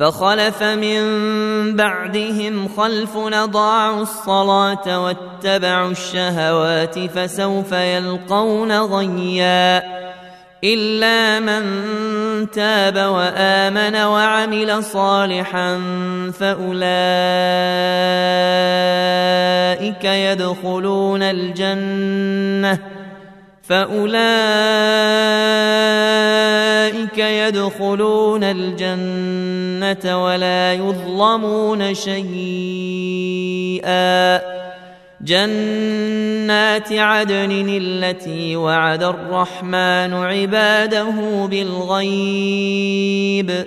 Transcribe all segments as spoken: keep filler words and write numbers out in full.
فخلف من بعدهم خلف أضاعوا الصلاة واتبعوا الشهوات فسوف يلقون غيا إلا من تاب وآمن وعمل صالحا فأولئك يدخلون الجنة فأولئك يدخلون الجنة ولا يظلمون شيئا جنات عدن التي وعد الرحمن عباده بالغيب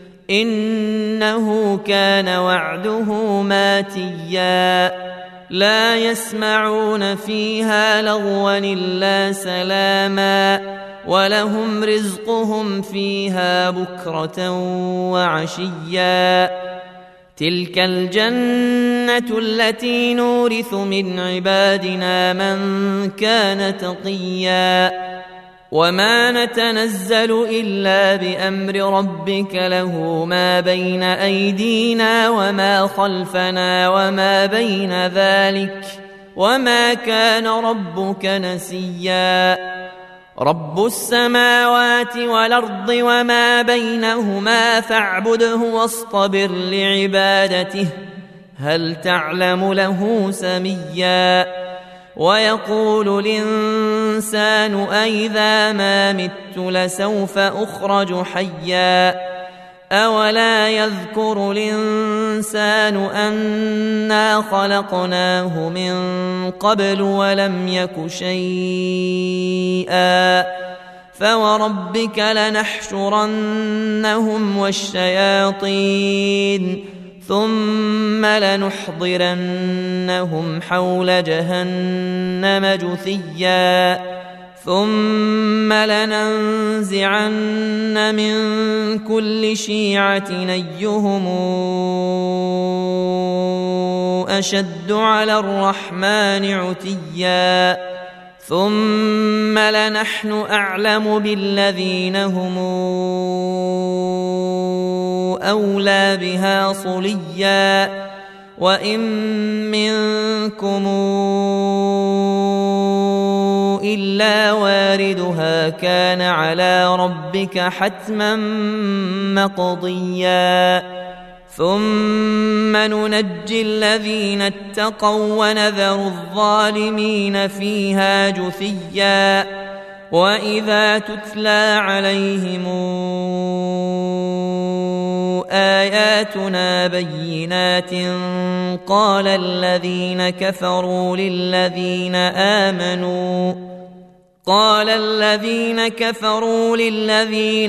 إنه كان وعده ماتيا لا يسمعون فيها لغوا إلا سلاما ولهم رزقهم فيها بكرة وعشيا تلك الجنة التي نورث من عبادنا من كان تقيا وما نتنزل إلا بأمر ربك له ما بين أيدينا وما خلفنا وما بين ذلك وما كان ربك نسيا رب السماوات والأرض وما بينهما فاعبده واصطبر لعبادته هل تعلم له سميا ويقول الإنسان أئذا ما مت لسوف أخرج حيا أولا يذكر الإنسان أنا خلقناه من قبل ولم يك شيئا فوربك لنحشرنهم والشياطين ثم لنحضرنهم حول جهنم جثيا ثم لننزعن من كل شيعة أيهم أشد على الرحمن عتيا ثم لنحن أعلم بالذين هم أولى بها صليا وإن منكم إلا واردها كان على ربك حتما مقضيا ثم ننجي الذين اتقوا ونذر الظالمين فيها جثيا وإذا تتلى عليهم آياتنا بينات قال الذين كفروا للذين آمنوا قال الذين كفروا للذين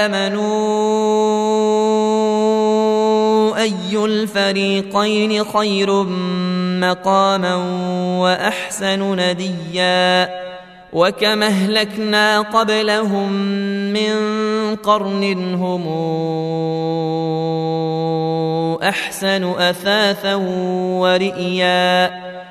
آمنوا أي الفريقين خير مقاما وأحسن نديا وكم أهلكنا قبلهم من قرن هم أحسن أثاثا ورئيا